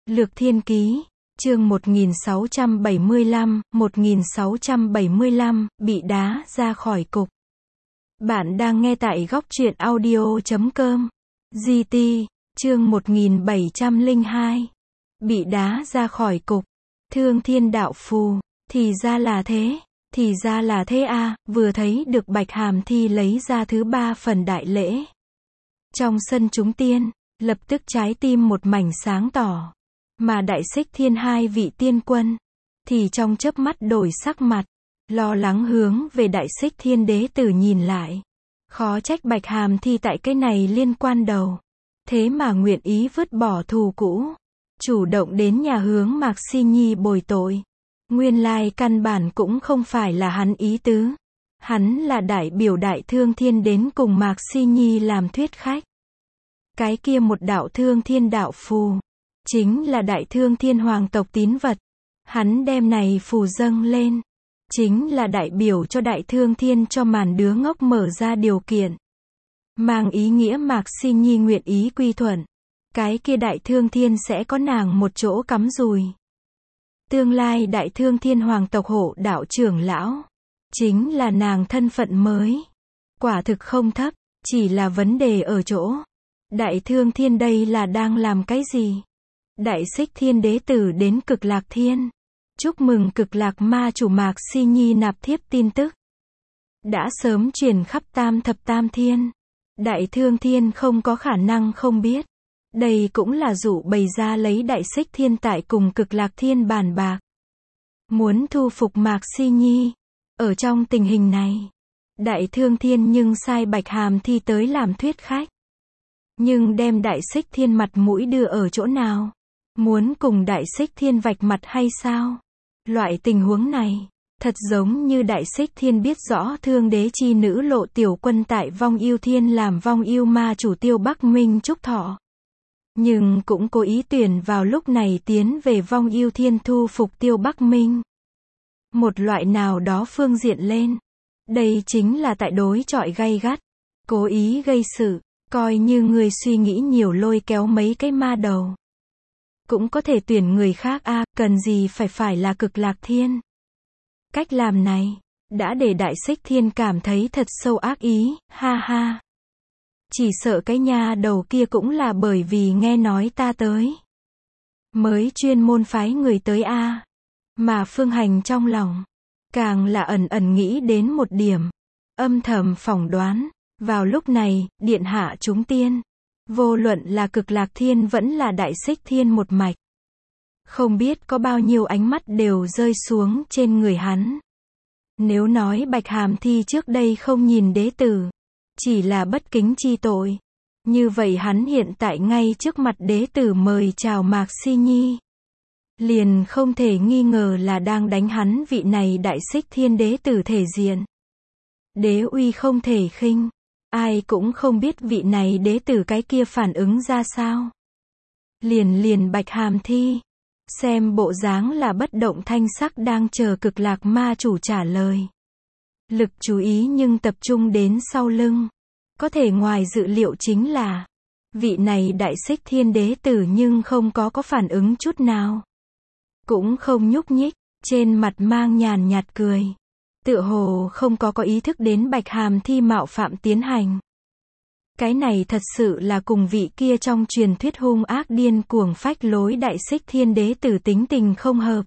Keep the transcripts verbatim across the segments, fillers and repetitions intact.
Lược Thiên Ký, chương một nghìn sáu trăm bảy mươi lăm, một nghìn sáu trăm bảy mươi lăm, bị đá ra khỏi cục. Bạn đang nghe tại góc truyện audio chấm com. giê tê, chương một nghìn bảy trăm lẻ hai. Bị đá ra khỏi cục. Thương Thiên đạo phù. Thì ra là thế. Thì ra là thế à, vừa thấy được Bạch Hàm Thi lấy ra thứ ba phần đại lễ. Trong sân chúng tiên, lập tức trái tim một mảnh sáng tỏ. Mà Đại Xích Thiên hai vị tiên quân, thì trong chớp mắt đổi sắc mặt, lo lắng hướng về Đại Xích Thiên đế tử nhìn lại. Khó trách Bạch Hàm Thi tại cái này liên quan đầu. Thế mà nguyện ý vứt bỏ thù cũ, chủ động đến nhà hướng Mạc Si Nhi bồi tội. Nguyên lai căn bản cũng không phải là hắn ý tứ. Hắn là đại biểu Đại Thương Thiên đến cùng Mạc Si Nhi làm thuyết khách. Cái kia một đạo Thương Thiên đạo phù, chính là Đại Thương Thiên hoàng tộc tín vật. Hắn đem này phù dâng lên, chính là đại biểu cho Đại Thương Thiên cho màn đứa ngốc mở ra điều kiện. Mang ý nghĩa Mạc Si Nhi nguyện ý quy thuận. Cái kia Đại Thương Thiên sẽ có nàng một chỗ cắm rùi. Tương lai Đại Thương Thiên hoàng tộc hộ đạo trưởng lão, chính là nàng thân phận mới. Quả thực không thấp, chỉ là vấn đề ở chỗ. Đại Thương Thiên đây là đang làm cái gì? Đại Xích Thiên đế tử đến Cực Lạc Thiên. Chúc mừng Cực Lạc ma chủ Mạc Si Nhi nạp thiếp tin tức. Đã sớm truyền khắp tam thập tam thiên. Đại Thương Thiên không có khả năng không biết. Đây cũng là dụ bày ra lấy Đại Xích Thiên tại cùng Cực Lạc Thiên bàn bạc. Muốn thu phục Mạc Si Nhi. Ở trong tình hình này, Đại Thương Thiên nhưng sai Bạch Hàm Thi tới làm thuyết khách. Nhưng đem Đại Xích Thiên mặt mũi đưa ở chỗ nào? Muốn cùng Đại Xích Thiên vạch mặt hay sao? Loại tình huống này, thật giống như Đại Xích Thiên biết rõ thương đế chi nữ Lộ Tiểu Quân tại Vong Yêu Thiên làm Vong Yêu ma chủ Tiêu Bắc Minh Trúc Thọ. Nhưng cũng cố ý tuyển vào lúc này tiến về Vong Yêu Thiên thu phục Tiêu Bắc Minh. Một loại nào đó phương diện lên. Đây chính là tại đối chọi gay gắt. Cố ý gây sự, coi như người suy nghĩ nhiều lôi kéo mấy cái ma đầu. Cũng có thể tuyển người khác a, à, cần gì phải phải là Cực Lạc Thiên. Cách làm này, đã để Đại Xích Thiên cảm thấy thật sâu ác ý, ha ha. Chỉ sợ cái nha đầu kia cũng là bởi vì nghe nói ta tới. Mới chuyên môn phái người tới a à. Mà Phương Hành trong lòng, càng là ẩn ẩn nghĩ đến một điểm. Âm thầm phỏng đoán, vào lúc này, điện hạ chúng tiên. Vô luận là Cực Lạc Thiên vẫn là Đại Xích Thiên một mạch. Không biết có bao nhiêu ánh mắt đều rơi xuống trên người hắn. Nếu nói Bạch Hàm Thi trước đây không nhìn đế tử, chỉ là bất kính chi tội. Như vậy hắn hiện tại ngay trước mặt đế tử mời chào Mạc Si Nhi. Liền không thể nghi ngờ là đang đánh hắn vị này Đại Xích Thiên đế tử thể diện. Đế uy không thể khinh. Ai cũng không biết vị này đế tử cái kia phản ứng ra sao. Liền liền Bạch Hàm Thi, xem bộ dáng là bất động thanh sắc đang chờ Cực Lạc ma chủ trả lời. Lực chú ý nhưng tập trung đến sau lưng. Có thể ngoài dự liệu chính là, vị này Đại Xích Thiên đế tử nhưng không có có phản ứng chút nào. Cũng không nhúc nhích, trên mặt mang nhàn nhạt cười. Tựa hồ không có có ý thức đến Bạch Hàm Thi mạo phạm tiến hành. Cái này thật sự là cùng vị kia trong truyền thuyết hung ác điên cuồng phách lối Đại Xích Thiên đế tử tính tình không hợp.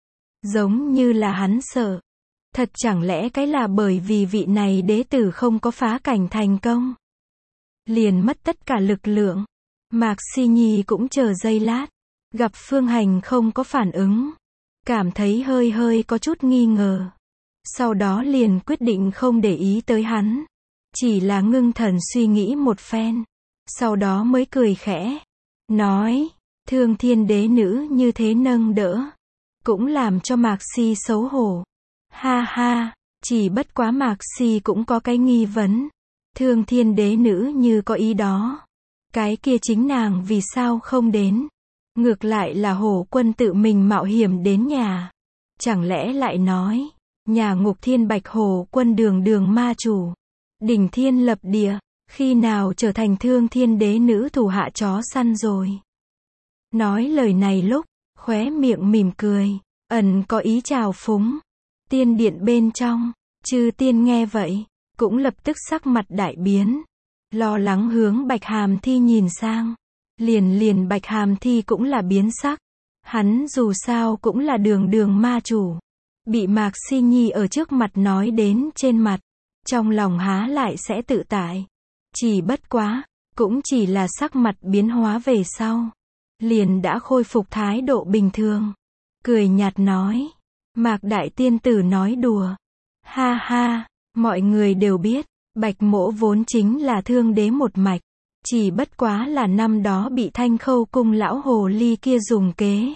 Giống như là hắn sợ. Thật chẳng lẽ cái là bởi vì vị này đế tử không có phá cảnh thành công. Liền mất tất cả lực lượng. Mạc Si Nhi cũng chờ giây lát. Gặp Phương Hành không có phản ứng. Cảm thấy hơi hơi có chút nghi ngờ. Sau đó liền quyết định không để ý tới hắn. Chỉ là ngưng thần suy nghĩ một phen. Sau đó mới cười khẽ. Nói, Thương Thiên đế nữ như thế nâng đỡ. Cũng làm cho Mạc Si xấu hổ. Ha ha, chỉ bất quá Mạc Si cũng có cái nghi vấn. Thương Thiên đế nữ như có ý đó. Cái kia chính nàng vì sao không đến. Ngược lại là Hổ Quân tự mình mạo hiểm đến nhà. Chẳng lẽ lại nói, nhà Ngục Thiên Bạch Hổ Quân đường đường ma chủ, đỉnh thiên lập địa, khi nào trở thành Thương Thiên đế nữ thủ hạ chó săn rồi. Nói lời này lúc, khóe miệng mỉm cười, ẩn có ý trào phúng. Tiên điện bên trong, chư tiên nghe vậy, cũng lập tức sắc mặt đại biến. Lo lắng hướng Bạch Hàm Thi nhìn sang. Liền liền Bạch Hàm Thi cũng là biến sắc. Hắn dù sao cũng là đường đường ma chủ. Bị Mạc Si Nhi ở trước mặt nói đến trên mặt. Trong lòng há lại sẽ tự tại. Chỉ bất quá, cũng chỉ là sắc mặt biến hóa về sau. Liền đã khôi phục thái độ bình thường. Cười nhạt nói. Mạc Đại Tiên Tử nói đùa. Ha ha, mọi người đều biết, Bạch Mỗ vốn chính là Thương Đế một mạch. Chỉ bất quá là năm đó bị Thanh Khâu cung lão hồ ly kia dùng kế.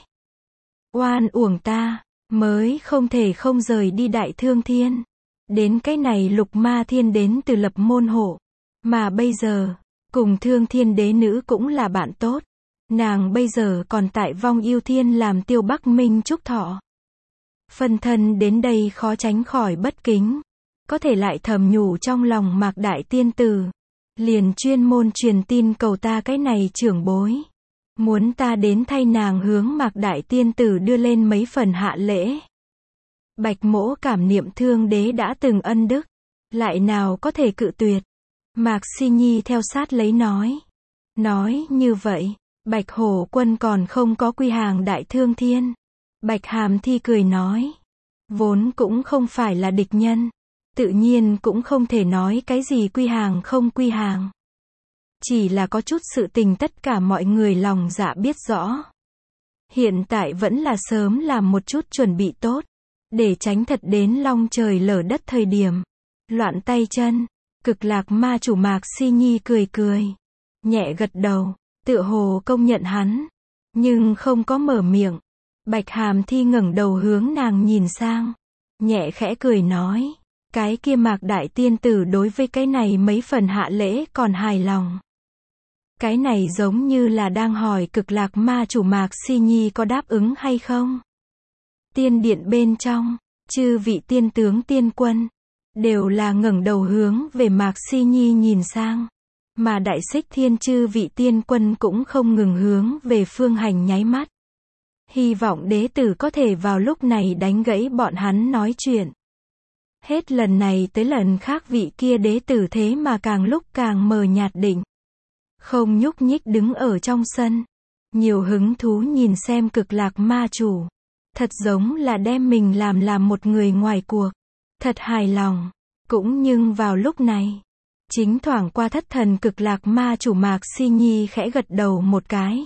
Oan uổng ta, mới không thể không rời đi Đại Thương Thiên. Đến cái này Lục Ma Thiên đến từ lập môn hộ. Mà bây giờ, cùng Thương Thiên Đế nữ cũng là bạn tốt. Nàng bây giờ còn tại Vong Yêu Thiên làm Tiêu Bắc Minh chúc thọ. Phân thân đến đây khó tránh khỏi bất kính. Có thể lại thầm nhủ trong lòng Mạc Đại Tiên Tử. Liền chuyên môn truyền tin cầu ta cái này trưởng bối. Muốn ta đến thay nàng hướng Mạc Đại Tiên Tử đưa lên mấy phần hạ lễ. Bạch Mỗ cảm niệm Thương Đế đã từng ân đức. Lại nào có thể cự tuyệt. Mạc Si Nhi theo sát lấy nói. Nói như vậy, Bạch Hổ Quân còn không có quy hàng Đại Thương Thiên. Bạch Hàm Thi cười nói. Vốn cũng không phải là địch nhân. Tự nhiên cũng không thể nói cái gì quy hàng không quy hàng. Chỉ là có chút sự tình tất cả mọi người lòng dạ biết rõ. Hiện tại vẫn là sớm làm một chút chuẩn bị tốt. Để tránh thật đến long trời lở đất thời điểm. Loạn tay chân. Cực Lạc ma chủ Mạc Si Nhi cười cười. Nhẹ gật đầu. Tựa hồ công nhận hắn. Nhưng không có mở miệng. Bạch Hàm Thi ngẩng đầu hướng nàng nhìn sang. Nhẹ khẽ cười nói. Cái kia Mạc Đại Tiên Tử đối với cái này mấy phần hạ lễ còn hài lòng. Cái này giống như là đang hỏi Cực Lạc ma chủ Mạc Si Nhi có đáp ứng hay không. Tiên điện bên trong, chư vị tiên tướng tiên quân, đều là ngẩng đầu hướng về Mạc Si Nhi nhìn sang. Mà Đại Xích Thiên chư vị tiên quân cũng không ngừng hướng về Phương Hành nháy mắt. Hy vọng đế tử có thể vào lúc này đánh gãy bọn hắn nói chuyện. Hết lần này tới lần khác vị kia đế tử thế mà càng lúc càng mờ nhạt định. Không nhúc nhích đứng ở trong sân. Nhiều hứng thú nhìn xem Cực Lạc ma chủ. Thật giống là đem mình làm làm một người ngoài cuộc. Thật hài lòng. Cũng nhưng vào lúc này. Chính thoảng qua thất thần Cực Lạc ma chủ Mạc Si Nhi khẽ gật đầu một cái.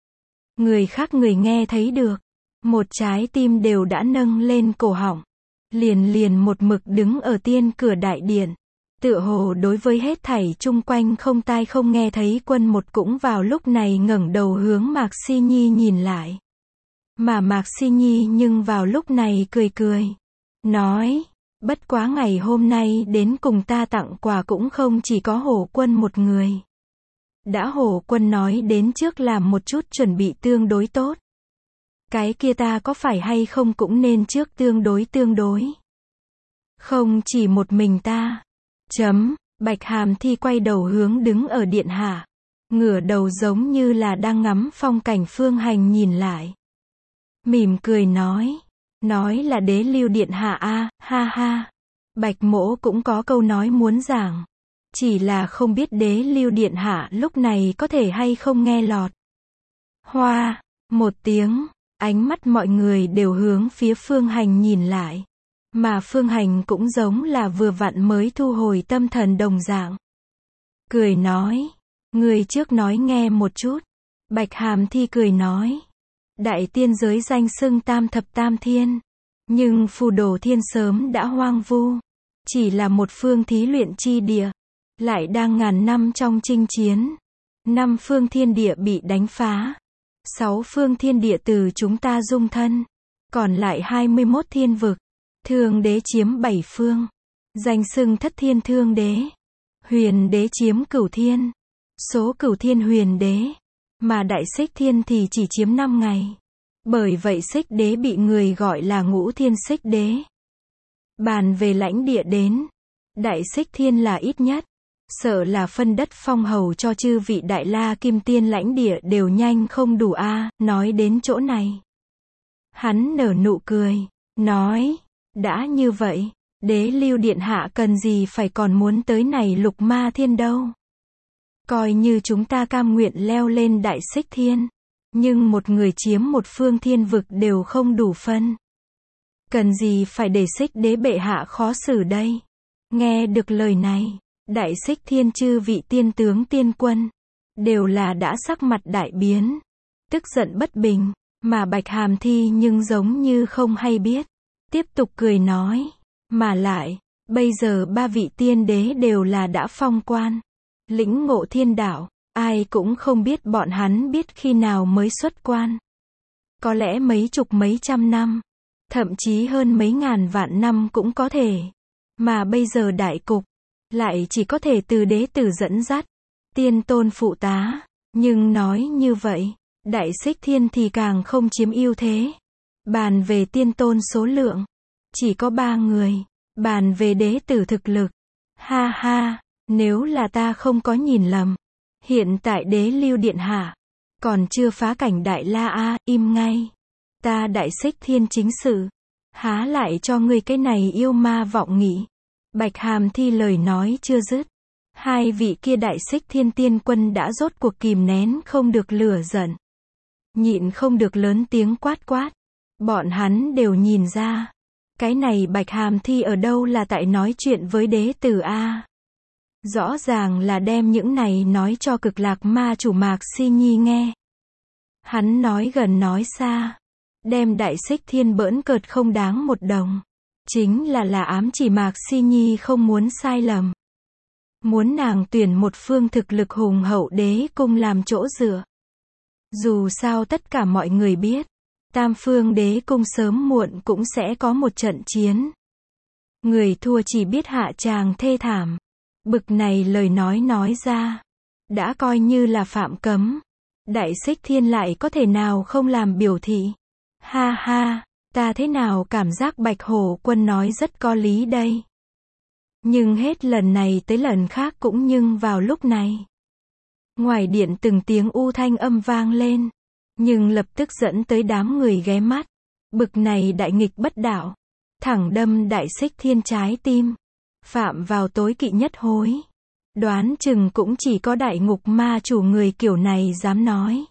Người khác người nghe thấy được. Một trái tim đều đã nâng lên cổ họng. Liền liền một mực đứng ở tiên cửa đại điện. Tựa hồ đối với hết thảy chung quanh không tai không nghe thấy quân một cũng vào lúc này ngẩng đầu hướng Mạc Si Nhi nhìn lại. Mà Mạc Si Nhi nhưng vào lúc này cười cười. Nói, bất quá ngày hôm nay đến cùng ta tặng quà cũng không chỉ có Hổ Quân một người. Đã Hổ Quân nói đến trước làm một chút chuẩn bị tương đối tốt. Cái kia ta có phải hay không cũng nên trước tương đối tương đối. Không chỉ một mình ta. Chấm, Bạch Hàm Thi quay đầu hướng đứng ở điện hạ. Ngửa đầu giống như là đang ngắm phong cảnh Phương Hành nhìn lại. Mỉm cười nói. Nói là đế lưu điện hạ a, ha ha. Bạch Mỗ cũng có câu nói muốn giảng. Chỉ là không biết đế lưu điện hạ lúc này có thể hay không nghe lọt. Hoa, một tiếng. Ánh mắt mọi người đều hướng phía Phương Hành nhìn lại. Mà Phương Hành cũng giống là vừa vặn mới thu hồi tâm thần đồng dạng. Cười nói. Người trước nói nghe một chút. Bạch Hàm Thi cười nói. Đại tiên giới danh xưng tam thập tam thiên. Nhưng phù đồ thiên sớm đã hoang vu. Chỉ là một phương thí luyện chi địa. Lại đang ngàn năm trong chinh chiến. Năm phương thiên địa bị đánh phá. Sáu phương thiên địa từ chúng ta dung thân. Còn lại hai mươi mốt thiên vực. Thương đế chiếm bảy phương. Danh xưng thất thiên thương đế. Huyền đế chiếm cửu thiên. Số cửu thiên huyền đế. Mà đại xích thiên thì chỉ chiếm năm ngày. Bởi vậy xích đế bị người gọi là ngũ thiên xích đế. Bàn về lãnh địa đến. Đại xích thiên là ít nhất. Sợ là phân đất phong hầu cho chư vị đại la kim tiên lãnh địa đều nhanh không đủ a. Nói đến chỗ này, hắn nở nụ cười, nói, đã như vậy, Đế Lưu điện hạ cần gì phải còn muốn tới này Lục Ma Thiên đâu. Coi như chúng ta cam nguyện leo lên Đại Xích Thiên, nhưng một người chiếm một phương thiên vực đều không đủ phân. Cần gì phải để Xích Đế bệ hạ khó xử đây. Nghe được lời này, Đại Xích Thiên chư vị tiên tướng tiên quân đều là đã sắc mặt đại biến, tức giận bất bình, mà Bạch Hàm Thi nhưng giống như không hay biết, tiếp tục cười nói, mà lại, bây giờ ba vị tiên đế đều là đã phong quan, lĩnh ngộ thiên đạo, ai cũng không biết bọn hắn biết khi nào mới xuất quan. Có lẽ mấy chục mấy trăm năm, thậm chí hơn mấy ngàn vạn năm cũng có thể. Mà bây giờ đại cục, lại chỉ có thể từ đế tử dẫn dắt, tiên tôn phụ tá. Nhưng nói như vậy, Đại Xích Thiên thì càng không chiếm ưu thế. Bàn về tiên tôn số lượng, chỉ có ba người. Bàn về đế tử thực lực, ha ha, nếu là ta không có nhìn lầm, hiện tại Đế Lưu điện hạ còn chưa phá cảnh đại la a, im ngay. Ta Đại Xích Thiên chính sự, há lại cho ngươi cái này yêu ma vọng nghĩ. Bạch Hàm Thi lời nói chưa dứt, hai vị kia Đại Xích Thiên tiên quân đã rốt cuộc kìm nén không được lửa giận, nhịn không được lớn tiếng quát quát. Bọn hắn đều nhìn ra, cái này Bạch Hàm Thi ở đâu là tại nói chuyện với đế tử a. Rõ ràng là đem những này nói cho Cực Lạc ma chủ Mạc Si Nhi nghe. Hắn nói gần nói xa, đem Đại Xích Thiên bỡn cợt không đáng một đồng. Chính là là ám chỉ Mạc Si Nhi không muốn sai lầm. Muốn nàng tuyển một phương thực lực hùng hậu đế cung làm chỗ dựa. Dù sao tất cả mọi người biết, Tam phương đế cung sớm muộn cũng sẽ có một trận chiến. Người thua chỉ biết hạ tràng thê thảm. Bực này lời nói nói ra, đã coi như là phạm cấm. Đại Xích Thiên lại có thể nào không làm biểu thị. Ha ha, ta thế nào cảm giác Bạch Hổ Quân nói rất có lý đây. Nhưng hết lần này tới lần khác cũng nhưng vào lúc này. Ngoài điện từng tiếng u thanh âm vang lên, nhưng lập tức dẫn tới đám người ghé mắt. Bực này đại nghịch bất đạo, thẳng đâm Đại Xích Thiên trái tim, phạm vào tối kỵ nhất hối. Đoán chừng cũng chỉ có đại ngục ma chủ người kiểu này dám nói.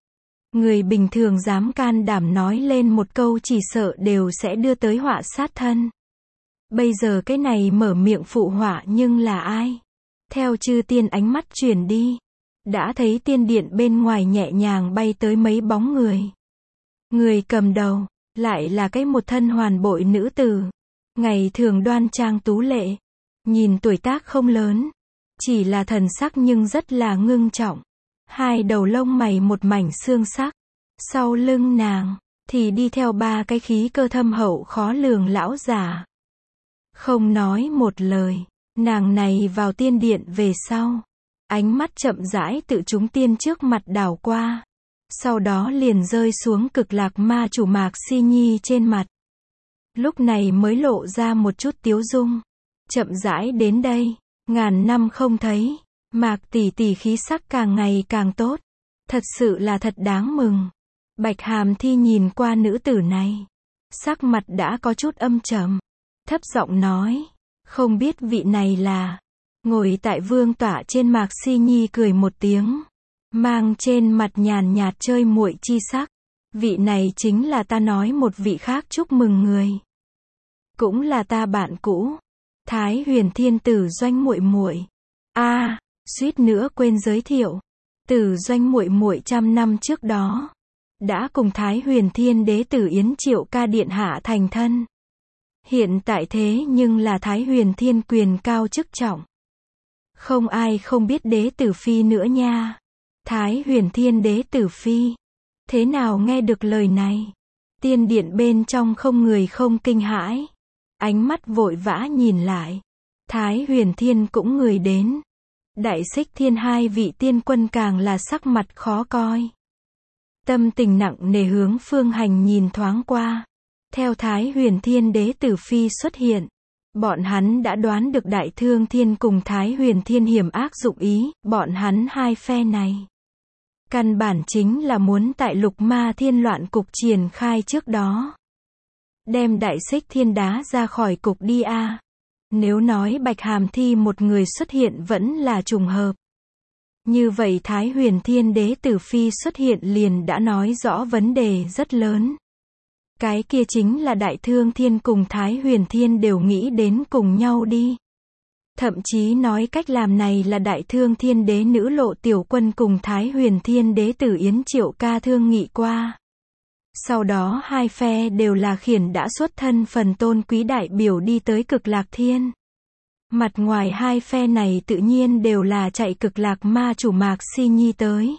Người bình thường dám can đảm nói lên một câu chỉ sợ đều sẽ đưa tới họa sát thân. Bây giờ cái này mở miệng phụ họa nhưng là ai? Theo chư tiên ánh mắt chuyển đi, đã thấy tiên điện bên ngoài nhẹ nhàng bay tới mấy bóng người. Người cầm đầu, lại là cái một thân hoàn bội nữ tử. Ngày thường đoan trang tú lệ, nhìn tuổi tác không lớn, chỉ là thần sắc nhưng rất là ngưng trọng. Hai đầu lông mày một mảnh xương sắc, sau lưng nàng, thì đi theo ba cái khí cơ thâm hậu khó lường lão già. Không nói một lời, nàng này vào tiên điện về sau, ánh mắt chậm rãi tự chúng tiên trước mặt đảo qua, sau đó liền rơi xuống Cực Lạc ma chủ Mạc Si Nhi trên mặt. Lúc này mới lộ ra một chút tiếu dung. Chậm rãi đến đây, ngàn năm không thấy, Mạc tỷ tỷ khí sắc càng ngày càng tốt, thật sự là thật đáng mừng. Bạch Hàm Thi nhìn qua nữ tử này, sắc mặt đã có chút âm trầm, thấp giọng nói, không biết vị này là. Ngồi tại vương tọa trên Mạc Si Nhi cười một tiếng, mang trên mặt nhàn nhạt chơi muội chi sắc. Vị này chính là ta nói một vị khác chúc mừng người, cũng là ta bạn cũ, Thái Huyền Thiên Tử Doanh muội muội. A, à, suýt nữa quên giới thiệu, Tử Doanh muội muội trăm năm trước đó đã cùng Thái Huyền Thiên Đế tử Yến Triệu Ca điện hạ thành thân. Hiện tại thế nhưng là Thái Huyền Thiên quyền cao chức trọng. Không ai không biết Đế tử phi nữa nha. Thái Huyền Thiên Đế tử phi. Thế nào nghe được lời này? Tiên điện bên trong không người không kinh hãi. Ánh mắt vội vã nhìn lại. Thái Huyền Thiên cũng người đến. Đại Xích Thiên hai vị tiên quân càng là sắc mặt khó coi. Tâm tình nặng nề hướng Phương Hành nhìn thoáng qua. Theo Thái Huyền Thiên Đế tử phi xuất hiện, Bọn hắn đã đoán được Đại Thương Thiên cùng Thái Huyền Thiên hiểm ác dụng ý, bọn hắn hai phe này. Căn bản chính là muốn tại Lục Ma Thiên loạn cục triển khai trước đó. Đem Đại Xích Thiên đá ra khỏi cục đi a. À. Nếu nói Bạch Hàm Thi một người xuất hiện vẫn là trùng hợp. Như vậy Thái Huyền Thiên Đế Tử Phi xuất hiện liền đã nói rõ vấn đề rất lớn. Cái kia chính là Đại Thương Thiên cùng Thái Huyền Thiên đều nghĩ đến cùng nhau đi. Thậm chí nói cách làm này là Đại Thương Thiên Đế Nữ Lộ Tiểu Quân cùng Thái Huyền Thiên Đế Tử Yến Triệu Ca thương nghị qua. Sau đó hai phe đều là khiển đã xuất thân phần tôn quý đại biểu đi tới Cực Lạc Thiên. Mặt ngoài hai phe này tự nhiên đều là chạy Cực Lạc Ma chủ Mạc Si Nhi tới.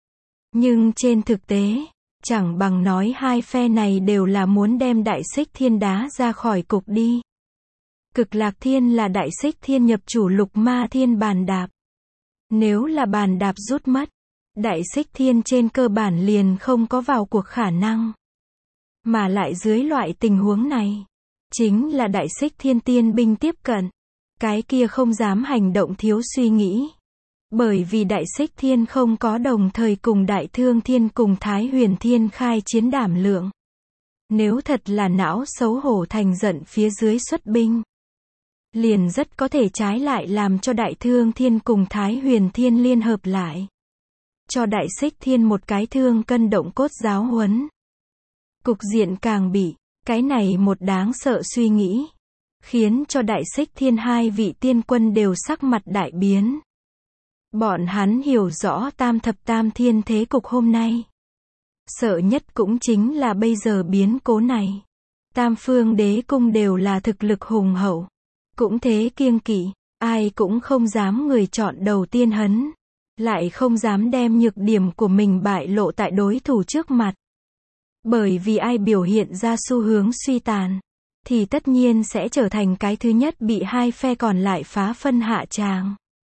Nhưng trên thực tế, chẳng bằng nói hai phe này đều là muốn đem Đại Xích Thiên đá ra khỏi cục đi. Cực Lạc Thiên là Đại Xích Thiên nhập chủ Lục Ma Thiên bàn đạp. Nếu là bàn đạp rút mất, Đại Xích Thiên trên cơ bản liền không có vào cuộc khả năng. Mà lại dưới loại tình huống này, chính là Đại Xích Thiên tiên binh tiếp cận. Cái kia không dám hành động thiếu suy nghĩ. Bởi vì Đại Xích Thiên không có đồng thời cùng Đại Thương Thiên cùng Thái Huyền Thiên khai chiến đảm lượng. Nếu thật là não xấu hổ thành giận phía dưới xuất binh, liền rất có thể trái lại làm cho Đại Thương Thiên cùng Thái Huyền Thiên liên hợp lại. Cho Đại Xích Thiên một cái thương cân động cốt giáo huấn. Cục diện càng bị, cái này một đáng sợ suy nghĩ. Khiến cho Đại Xích Thiên hai vị tiên quân đều sắc mặt đại biến. Bọn hắn hiểu rõ tam thập tam thiên thế cục hôm nay. Sợ nhất cũng chính là bây giờ biến cố này. Tam phương đế cung đều là thực lực hùng hậu. Cũng thế kiêng kỵ, ai cũng không dám người chọn đầu tiên hấn. Lại không dám đem nhược điểm của mình bại lộ tại đối thủ trước mặt. Bởi vì ai biểu hiện ra xu hướng suy tàn, thì tất nhiên sẽ trở thành cái thứ nhất bị hai phe còn lại phá phân hạ tràng.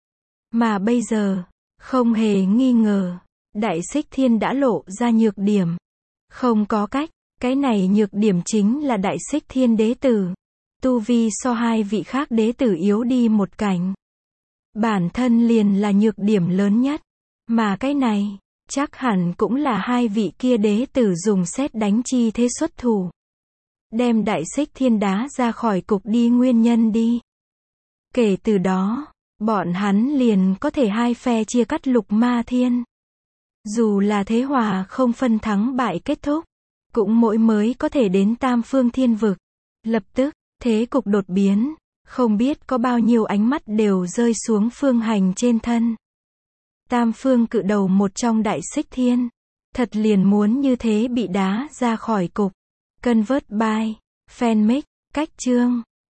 Mà bây giờ, không hề nghi ngờ, Đại Xích Thiên đã lộ ra nhược điểm. Không có cách, cái này nhược điểm chính là Đại Xích Thiên đế tử. Tu vi so hai vị khác đế tử yếu đi một cảnh. Bản thân liền là nhược điểm lớn nhất. Mà cái này, chắc hẳn cũng là hai vị kia đế tử dùng sét đánh chi thế xuất thủ. Đem Đại Xích Thiên đá ra khỏi cục đi nguyên nhân đi. Kể từ đó, bọn hắn liền có thể hai phe chia cắt Lục Ma Thiên. Dù là thế hòa không phân thắng bại kết thúc, cũng mỗi mới có thể đến Tam Phương Thiên Vực. Lập tức, thế cục đột biến, không biết có bao nhiêu ánh mắt đều rơi xuống Phương Hành trên thân. Tam Phương cự đầu một trong Đại Xích Thiên, thật liền muốn như thế bị đá ra khỏi cục. Convert by Fanmix, cách chương